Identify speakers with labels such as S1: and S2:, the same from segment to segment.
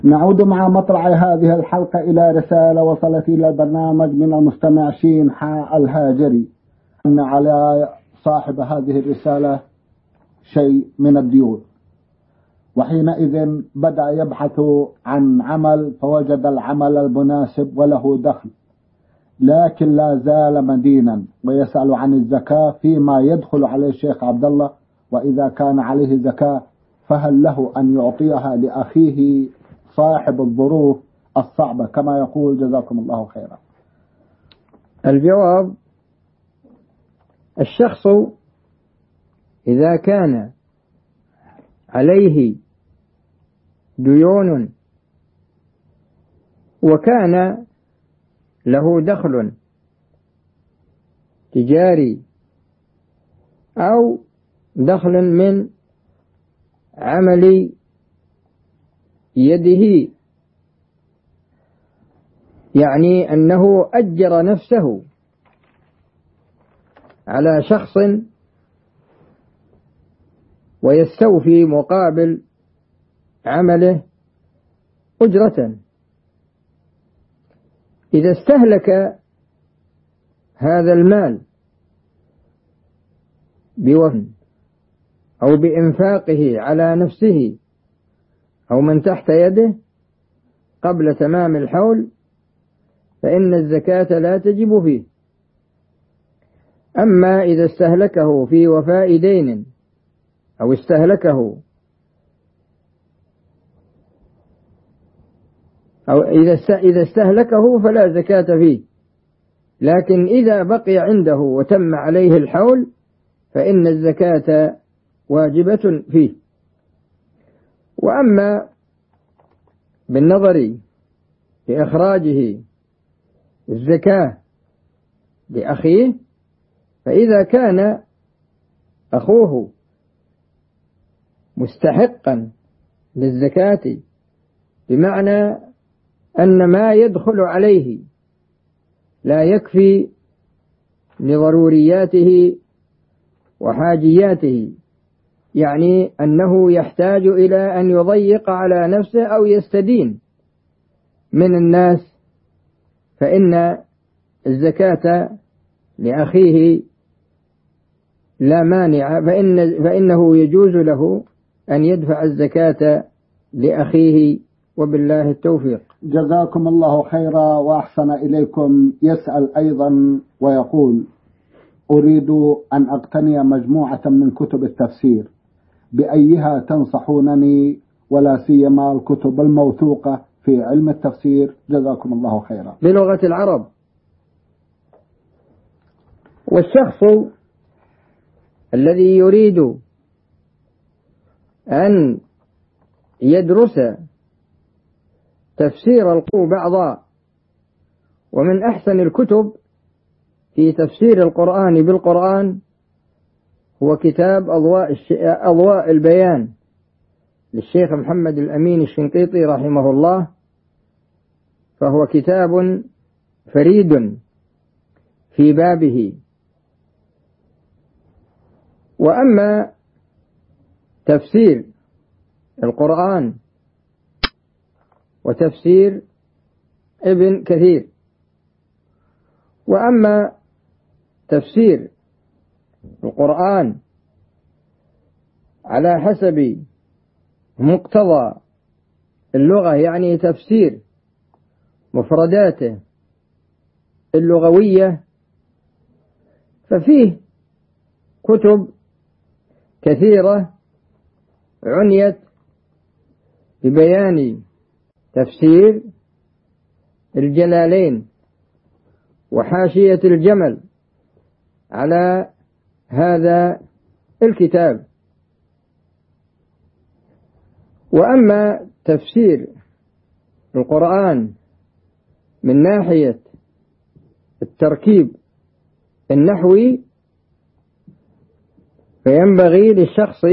S1: نعود مع مطلع هذه الحلقة إلى رسالة وصلت إلى البرنامج من المستمع شين حاء الهاجري أن على صاحب هذه الرسالة شيء من الديون، وحينئذ بدأ يبحث عن عمل فوجد العمل المناسب وله دخل، لكن لا زال مدينا ويسأل عن الزكاة فيما يدخل عليه الشيخ عبد الله، وإذا كان عليه زكاة فهل له أن يعطيها لأخيه صاحب الظروف الصعبة كما يقول؟ جزاكم الله خيرا.
S2: الجواب: الشخص إذا كان عليه ديون وكان له دخل تجاري أو دخل من عمل يده، يعني أنه أجر نفسه على شخص ويستوفي مقابل عمله أجرة، إذا استهلك هذا المال بوفن أو بإنفاقه على نفسه أو من تحت يده قبل تمام الحول فإن الزكاة لا تجب فيه. أما إذا استهلكه في وفاء دين أو إذا استهلكه فلا زكاة فيه، لكن إذا بقي عنده وتم عليه الحول فإن الزكاة واجبة فيه. وأما بالنظر لإخراجه الزكاة لأخيه، فإذا كان أخوه مستحقا للزكاة بمعنى أن ما يدخل عليه لا يكفي لضرورياته وحاجياته، يعني أنه يحتاج إلى أن يضيق على نفسه أو يستدين من الناس، فإن الزكاة لأخيه لا مانع، فإنه يجوز له أن يدفع الزكاة لأخيه، وبالله التوفيق.
S1: جزاكم الله خيرا وأحسن إليكم. يسأل أيضا ويقول: أريد أن أقتني مجموعة من كتب التفسير، بأيها تنصحونني، ولا سيما الكتب الموثوقة في علم التفسير؟ جزاكم الله خيرا.
S2: بلغة العرب. والشخص الذي يريد أن يدرس تفسير القرآن بعضا، ومن أحسن الكتب في تفسير القرآن بالقرآن هو كتاب أضواء البيان للشيخ محمد الأمين الشنقيطي رحمه الله، فهو كتاب فريد في بابه. وأما تفسير القرآن وتفسير ابن كثير، وأما تفسير القرآن على حسب مقتضى اللغة، يعني تفسير مفرداته اللغوية، ففيه كتب كثيرة عنيت ببيان تفسير الجلالين وحاشية الجمل على هذا الكتاب. وأما تفسير القرآن من ناحية التركيب النحوي، فينبغي للشخص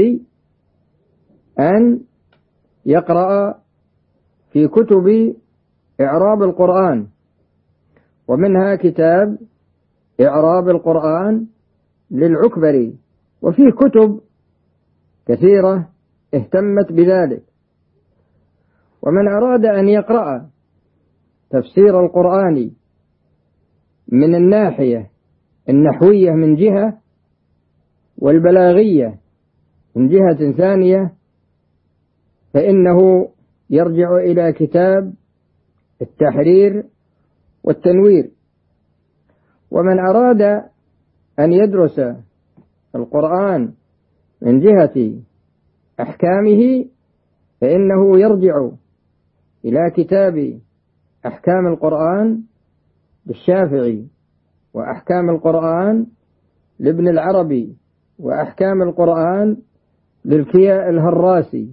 S2: أن يقرأ في كتب إعراب القرآن، ومنها كتاب إعراب القرآن للعكبري، وفيه كتب كثيرة اهتمت بذلك. ومن أراد أن يقرأ تفسير القرآن من الناحية النحوية من جهة، والبلاغية من جهة ثانية، فإنه يرجع إلى كتاب التحرير والتنوير. ومن أراد أن يدرس القرآن من جهة أحكامه فإنه يرجع إلى كتاب أحكام القرآن للشافعي، وأحكام القرآن لابن العربي، وأحكام القرآن للكياء الهراسي،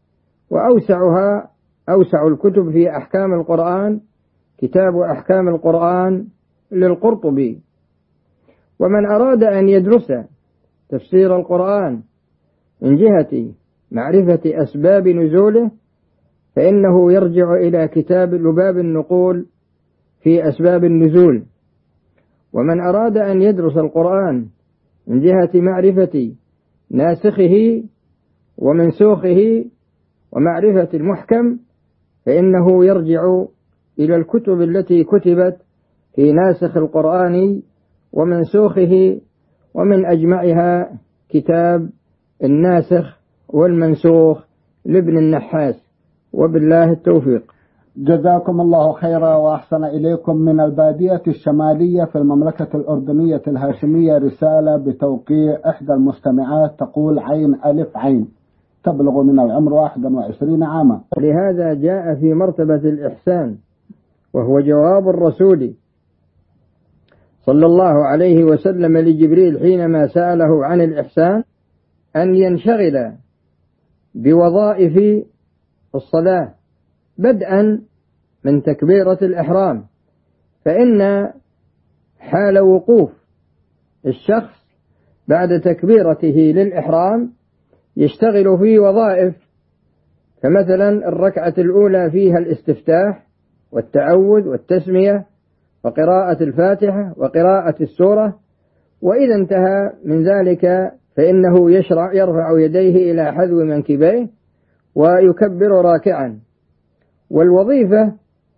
S2: أوسع الكتب في أحكام القرآن كتاب أحكام القرآن للقرطبي. ومن أراد أن يدرس تفسير القرآن من جهة معرفة أسباب نزوله فإنه يرجع إلى كتاب لباب النقول في أسباب النزول. ومن أراد أن يدرس القرآن من جهة معرفة ناسخه ومنسوخه ومعرفة المحكم فإنه يرجع إلى الكتب التي كتبت في ناسخ القرآن ومنسوخه، ومن أجمعها كتاب الناسخ والمنسوخ لابن النحاس. وبالله التوفيق.
S1: جزاكم الله خيرا وأحسن إليكم. من البادية الشمالية في المملكة الأردنية الهاشمية رسالة بتوقيع إحدى المستمعات تقول: عين ألف عين، تبلغ من العمر 21 عاما.
S2: لهذا جاء في مرتبة الإحسان، وهو جواب الرسول صلى الله عليه وسلم لجبريل حينما سأله عن الإحسان أن ينشغل بوظائف الصلاة بدءا من تكبيرة الإحرام، فإن حال وقوف الشخص بعد تكبيرته للإحرام يشتغل في وظائف، فمثلا الركعة الأولى فيها الاستفتاح والتعوذ والتسمية وقراءة الفاتحة وقراءة السورة، وإذا انتهى من ذلك فإنه يرفع يديه إلى حذو منكبيه ويكبر راكعا. والوظيفة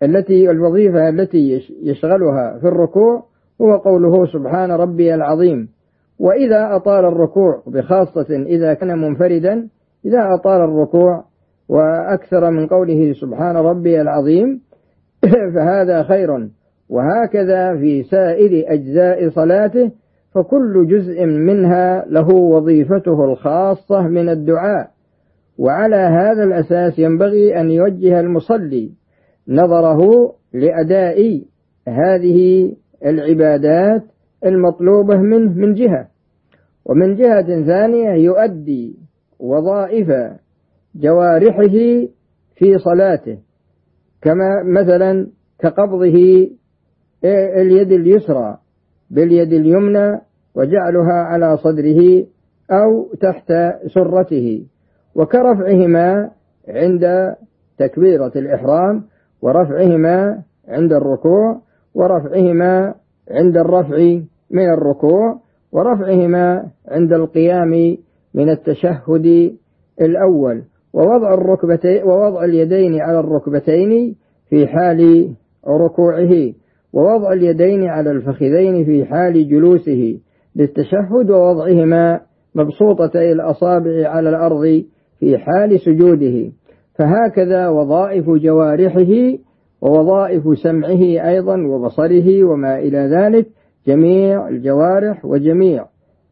S2: التي يشغلها في الركوع هو قوله سبحان ربي العظيم. وإذا أطال الركوع، بخاصة إذا كان منفردا، إذا أطال الركوع وأكثر من قوله سبحان ربي العظيم فهذا خير. وهكذا في سائر أجزاء صلاته، فكل جزء منها له وظيفته الخاصة من الدعاء. وعلى هذا الأساس ينبغي أن يوجه المصلي نظره لأداء هذه العبادات المطلوبة منه من جهة، ومن جهة ثانية يؤدي وظائف جوارحه في صلاته، كما مثلا كقبضه اليد اليسرى باليد اليمنى وجعلها على صدره أو تحت سرته، وكرفعهما عند تكبيرة الإحرام، ورفعهما عند الركوع، ورفعهما عند الرفع من الركوع، ورفعهما عند القيام من التشهد الأول، ووضع اليدين على الركبتين في حال ركوعه، ووضع اليدين على الفخذين في حال جلوسه للتشهد، ووضعهما مبسوطتي الأصابع على الأرض في حال سجوده. فهكذا وظائف جوارحه ووظائف سمعه أيضا وبصره وما إلى ذلك، جميع الجوارح وجميع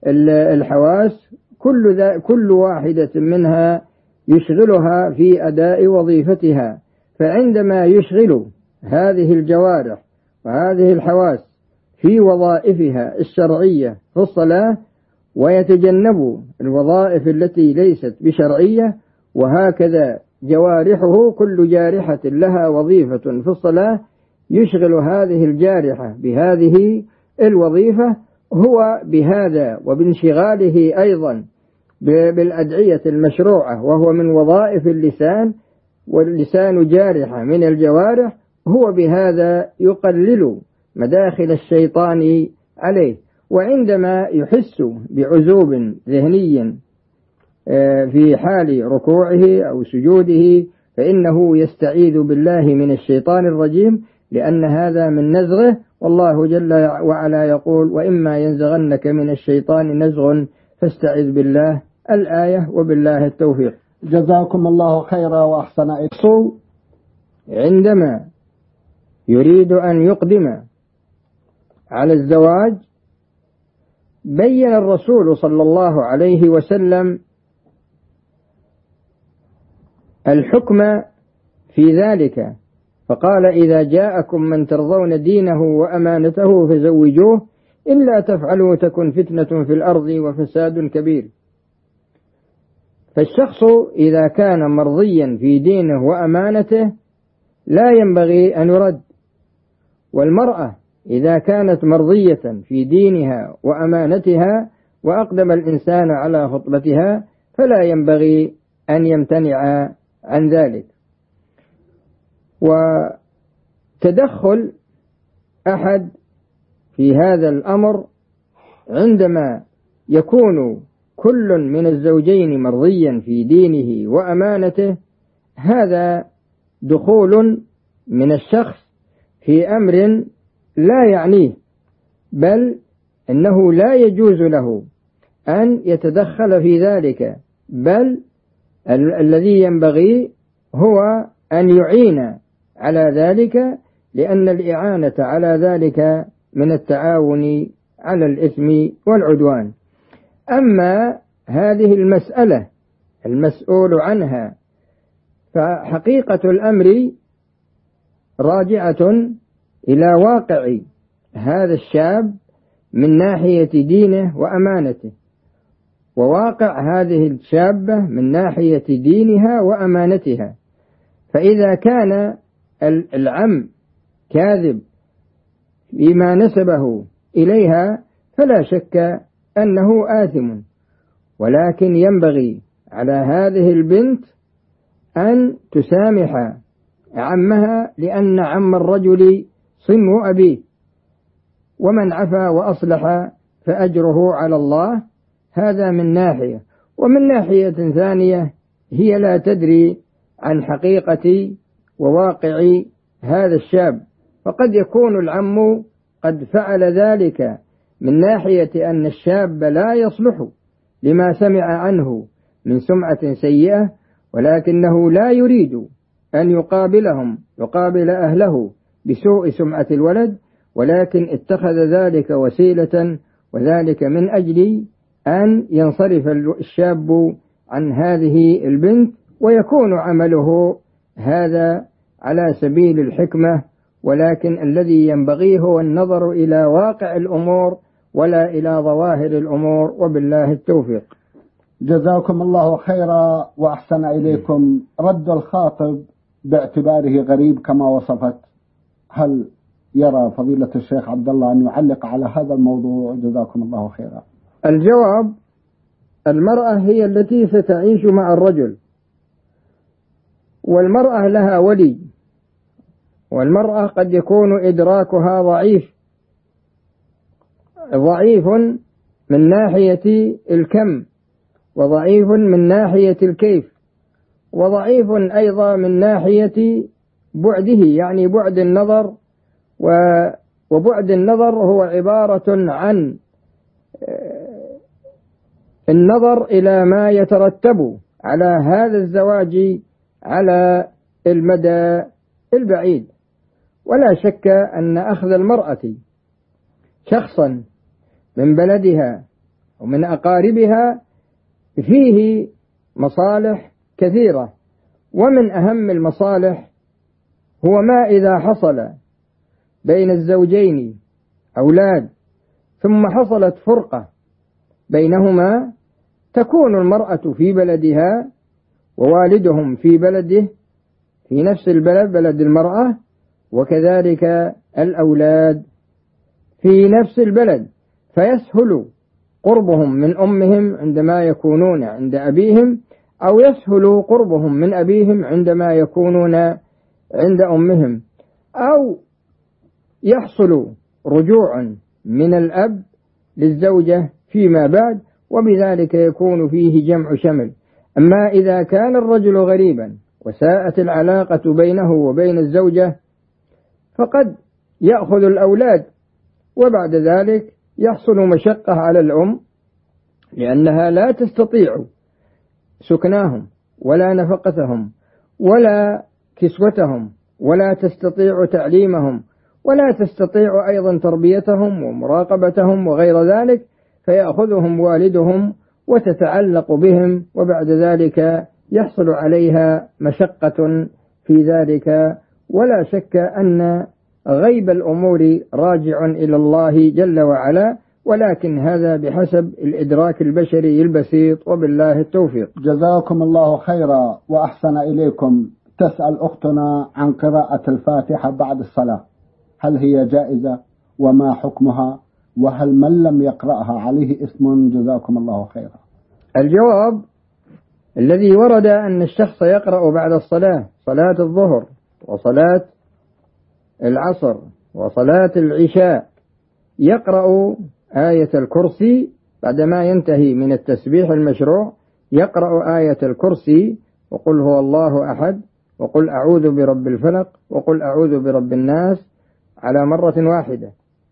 S2: الحواس كل واحدة منها يشغلها في أداء وظيفتها. فعندما يشغل هذه الجوارح وهذه الحواس في وظائفها الشرعية في الصلاة، ويتجنب الوظائف التي ليست بشرعية، وهكذا جوارحه كل جارحة لها وظيفة في الصلاة يشغل هذه الجارحة بهذه الوظيفة، هو بهذا وبانشغاله أيضا بالأدعية المشروعة وهو من وظائف اللسان، واللسان جارحة من الجوارح، هو بهذا يقلل مداخل الشيطان عليه. وعندما يحس بعزوب ذهني في حال ركوعه أو سجوده فإنه يستعيذ بالله من الشيطان الرجيم، لأن هذا من نزغه، والله جل وعلا يقول: وإما ينزغنك من الشيطان نزغ فاستعذ بالله، الآية، وبالله التوفيق.
S1: جزاكم الله خيرا وأحسن إليكم.
S2: عندما يريد أن يقدم على الزواج بين الرسول صلى الله عليه وسلم الحكم في ذلك، فقال: إذا جاءكم من ترضون دينه وأمانته فزوجوه، إلا تفعلوا تكن فتنة في الأرض وفساد كبير. فالشخص إذا كان مرضيا في دينه وأمانته لا ينبغي أن يرد، والمرأة إذا كانت مرضية في دينها وأمانتها وأقدم الإنسان على خطبتها فلا ينبغي أن يمتنع عن ذلك. وتدخل أحد في هذا الأمر عندما يكون كل من الزوجين مرضيا في دينه وأمانته، هذا دخول من الشخص في أمر لا يعنيه، بل إنه لا يجوز له أن يتدخل في ذلك، بل الذي ينبغي هو أن يعين على ذلك، لأن الإعانة على ذلك من التعاون على الإثم والعدوان. أما هذه المسألة المسؤول عنها فحقيقة الأمر راجعة إلى واقع هذا الشاب من ناحية دينه وأمانته، وواقع هذه الشابة من ناحية دينها وأمانتها. فإذا كان العم كاذب فيما نسبه إليها فلا شك أنه آثم، ولكن ينبغي على هذه البنت أن تسامح عمها، لأن عم الرجل صنو أبيه، ومن عفا وأصلح فأجره على الله. هذا من ناحية، ومن ناحية ثانية هي لا تدري عن حقيقة وواقع هذا الشاب، فقد يكون العم قد فعل ذلك من ناحية أن الشاب لا يصلح لما سمع عنه من سمعة سيئة، ولكنه لا يريد أن يقابل أهله بسوء سمعة الولد، ولكن اتخذ ذلك وسيلة، وذلك من أجل أن ينصرف الشاب عن هذه البنت، ويكون عمله هذا على سبيل الحكمة، ولكن الذي ينبغي هو النظر إلى واقع الأمور ولا إلى ظواهر الأمور، وبالله التوفيق.
S1: جزاكم الله خيرا وأحسن إليكم. رد الخاطب باعتباره غريب كما وصفت، هل يرى فضيلة الشيخ عبد الله أن يعلق على هذا الموضوع؟ جزاكم الله خيرا.
S2: الجواب: المرأة هي التي ستعيش مع الرجل، والمرأة لها ولي، والمرأة قد يكون إدراكها ضعيف من ناحية الكم، وضعيف من ناحية الكيف، وضعيف أيضا من ناحية بعده، يعني بعد النظر، وبعد النظر هو عبارة عن النظر إلى ما يترتب على هذا الزواج على المدى البعيد. ولا شك أن أخذ المرأة شخصا من بلدها ومن أقاربها فيه مصالح كثيرة، ومن أهم المصالح هو ما إذا حصل بين الزوجين أولاد ثم حصلت فرقة بينهما، تكون المرأة في بلدها ووالدهم في بلده، في نفس البلد، بلد المرأة، وكذلك الأولاد في نفس البلد، فيسهل قربهم من أمهم عندما يكونون عند أبيهم، أو يسهل قربهم من أبيهم عندما يكونون عند أمهم، أو يحصل رجوع من الأب للزوجة فيما بعد، وبذلك يكون فيه جمع شمل. أما إذا كان الرجل غريبا وساءت العلاقة بينه وبين الزوجة فقد يأخذ الأولاد، وبعد ذلك يحصل مشقة على الأم لأنها لا تستطيع سكناهم ولا نفقتهم ولا كسوتهم ولا تستطيع تعليمهم ولا تستطيع أيضا تربيتهم ومراقبتهم وغير ذلك، فيأخذهم والدهم وتتعلق بهم، وبعد ذلك يحصل عليها مشقة في ذلك. ولا شك أن غيب الأمور راجع إلى الله جل وعلا، ولكن هذا بحسب الإدراك البشري البسيط، وبالله التوفيق.
S1: جزاكم الله خيرا وأحسن إليكم. تسأل أختنا عن قراءة الفاتحة بعد الصلاة، هل هي جائزة وما حكمها، وهل من لم يقرأها عليه اسم؟ جزاكم الله خيرا.
S2: الجواب: الذي ورد أن الشخص يقرأ بعد الصلاة، صلاة الظهر وصلاة العصر وصلاة العشاء، يقرأ آية الكرسي بعدما ينتهي من التسبيح المشروع، يقرأ آية الكرسي وقل هو الله أحد وقل أعوذ برب الفلق وقل أعوذ برب الناس على مرة واحدة.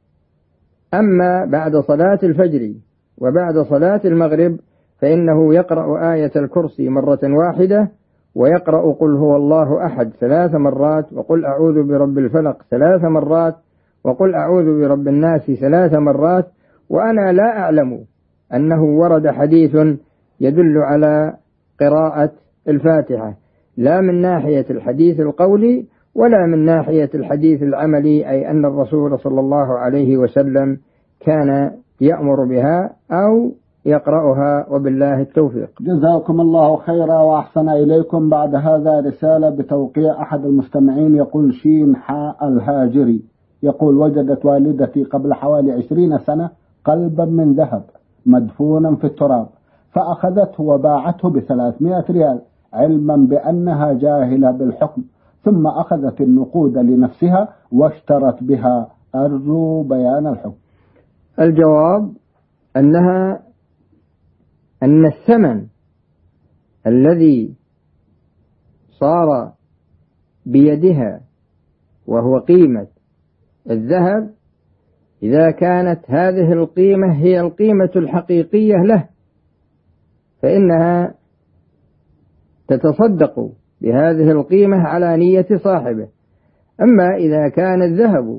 S2: أما بعد صلاة الفجر وبعد صلاة المغرب فإنه يقرأ آية الكرسي مرة واحدة، ويقرأ قل هو الله أحد 3 مرات، وقل أعوذ برب الفلق 3 مرات، وقل أعوذ برب الناس 3 مرات. وأنا لا أعلم أنه ورد حديث يدل على قراءة الفاتحة، لا من ناحية الحديث القولي ولا من ناحية الحديث العملي، أي أن الرسول صلى الله عليه وسلم كان يأمر بها أو يقرأها، وبالله التوفيق.
S1: جزاكم الله خيرا وأحسن إليكم. بعد هذا رسالة بتوقيع أحد المستمعين، يقول شين حاء الهاجري، يقول: وجدت والدتي قبل حوالي 20 سنة قلبا من ذهب مدفونا في التراب، فأخذته وباعته ب300 ريال علما بأنها جاهلة بالحكم، ثم أخذت النقود لنفسها واشترت بها. أرجو بيان الحكم.
S2: الجواب: أن الثمن الذي صار بيدها وهو قيمة الذهب، إذا كانت هذه القيمة هي القيمة الحقيقية له فإنها تتصدق بهذه القيمة على نية صاحبه. أما إذا كان الذهب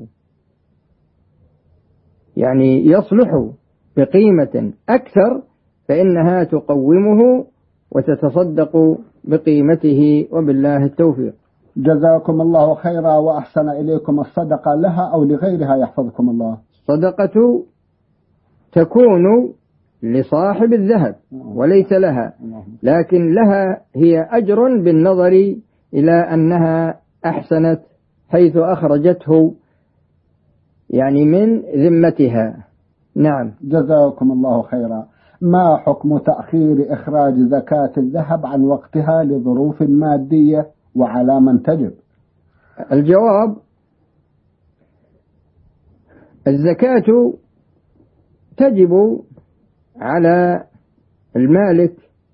S2: يعني يصلح بقيمة أكثر فإنها تقومه وتتصدق بقيمته، وبالله التوفيق.
S1: جزاكم الله خيرا وأحسن إليكم. الصدقة لها أو لغيرها يحفظكم الله؟
S2: الصدقة تكون لصاحب الذهب وليس لها، لكن لها هي أجر بالنظر إلى أنها أحسنت حيث أخرجته يعني من ذمتها. نعم.
S1: جزاكم الله خيرا. ما حكم تأخير إخراج زكاة الذهب عن وقتها لظروف مادية، وعلى من تجب؟
S2: الجواب: الزكاة تجب على المالك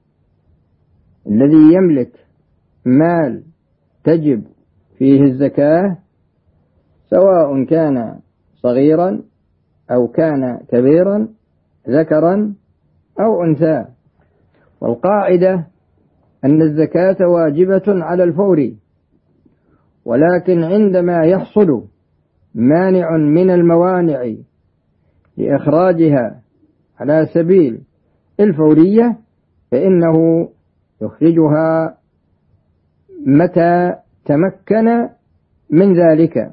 S2: الذي يملك مال تجب فيه الزكاة، سواء كان صغيرا أو كان كبيرا، ذكرا أو أنثى. والقاعدة أن الزكاة واجبة على الفور، ولكن عندما يحصل مانع من الموانع لإخراجها على سبيل الفورية فإنه يخرجها متى تمكن من ذلك.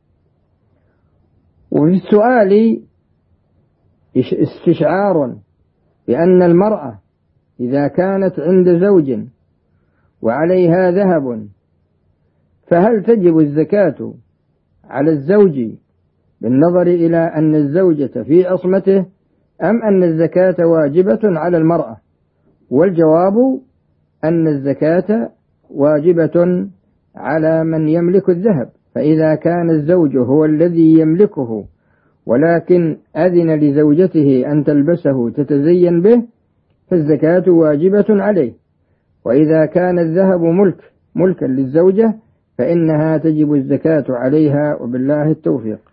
S2: وفي السؤال استشعار بأن المرأة إذا كانت عند زوج وعليها ذهب فهل تجب الزكاة على الزوج بالنظر إلى أن الزوجة في عصمته، أم أن الزكاة واجبة على المرأة؟ والجواب أن الزكاة واجبة على من يملك الذهب، فإذا كان الزوج هو الذي يملكه ولكن أذن لزوجته أن تلبسه تتزين به فالزكاة واجبة عليه. وإذا كان الذهب ملك ملكا للزوجة فإنها تجب الزكاة عليها، وبالله التوفيق.